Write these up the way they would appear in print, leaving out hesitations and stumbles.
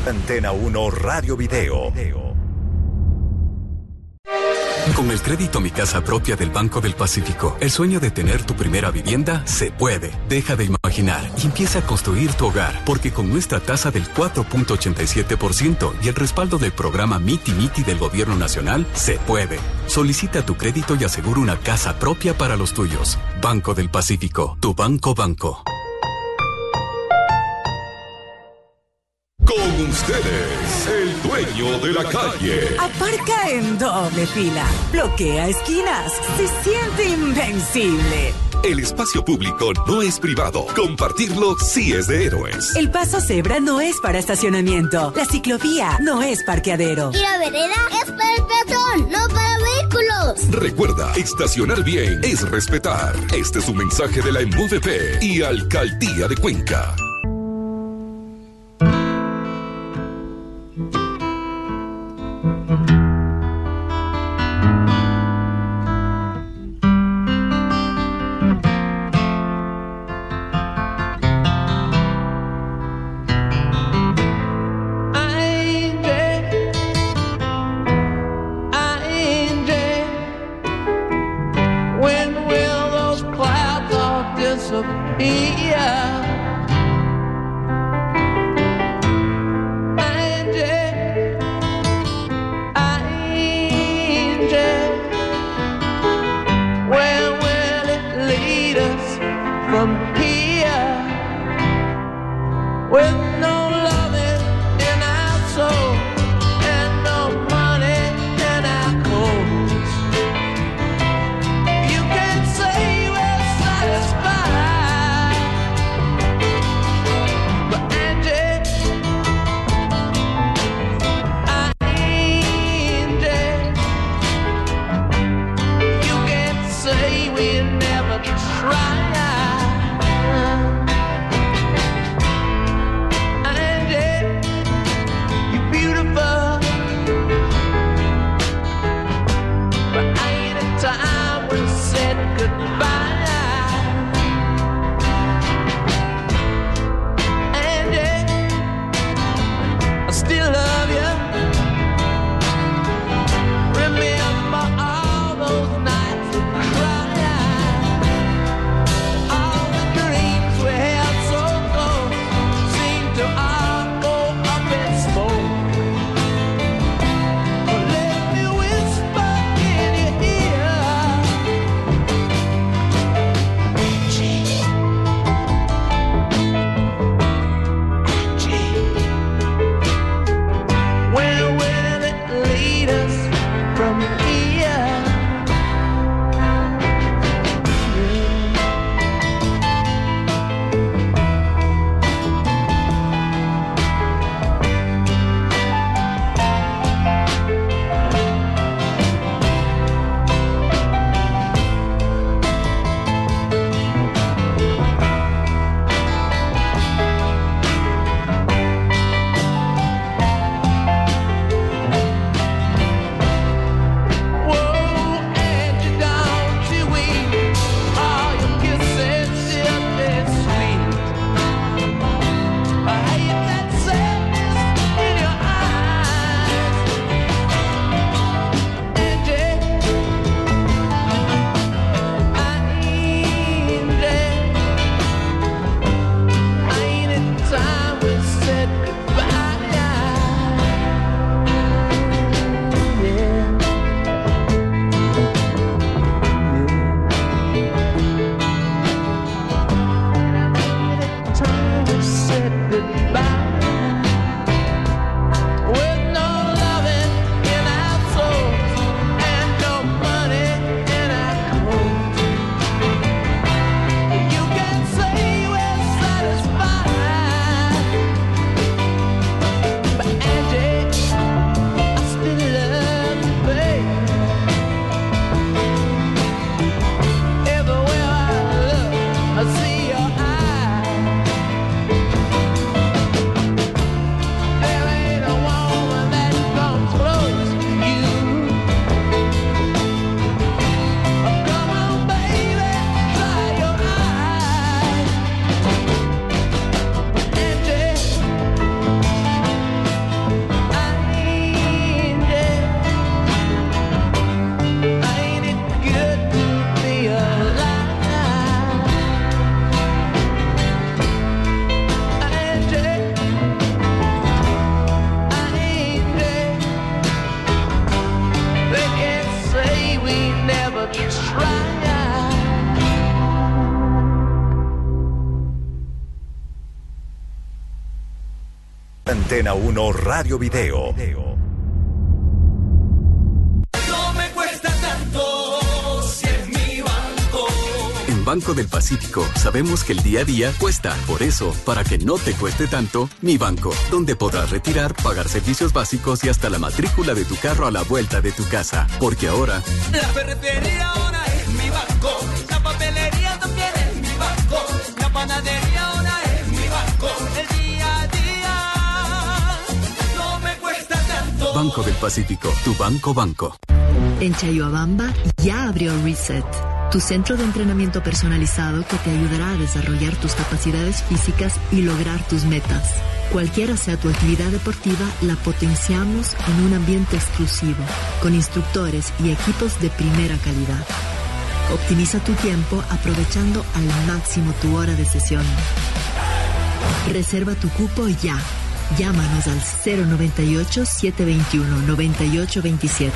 Antena 1 Radio Video. Con el crédito Mi Casa Propia del Banco del Pacífico, el sueño de tener tu primera vivienda se puede. Deja de imaginar y empieza a construir tu hogar, porque con nuestra tasa del 4.87% y el respaldo del programa Miti Miti del Gobierno Nacional, se puede. Solicita tu crédito y asegura una casa propia para los tuyos. Banco del Pacífico, tu banco. Con ustedes, el dueño de la calle. Aparca en doble fila, bloquea esquinas, se siente invencible. El espacio público no es privado. Compartirlo sí es de héroes. El paso cebra no es para estacionamiento. La ciclovía no es parqueadero. Y la vereda es para el peatón, no para vehículos. Recuerda, estacionar bien es respetar. Este es un mensaje de la MVP y Alcaldía de Cuenca. Antena 1 Radio Video. No me cuesta tanto si es mi banco. En Banco del Pacífico sabemos que el día a día cuesta. Por eso, para que no te cueste tanto, Mi Banco, donde podrás retirar, pagar servicios básicos y hasta la matrícula de tu carro a la vuelta de tu casa. Porque ahora... La ferretería ahora es mi banco. La papelería también es mi banco. La panadería ahora es mi banco. El día a día no me cuesta tanto. Banco del Pacífico, tu banco. En Chayhuabamba ya abrió Reset, tu centro de entrenamiento personalizado que te ayudará a desarrollar tus capacidades físicas y lograr tus metas. Cualquiera sea tu actividad deportiva, la potenciamos en un ambiente exclusivo, con instructores y equipos de primera calidad. Optimiza tu tiempo aprovechando al máximo tu hora de sesión. Reserva tu cupo ya. Llámanos al 098-721-9827.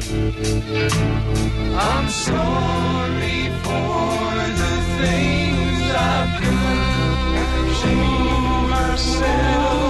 I'm sorry for the things I've done to myself.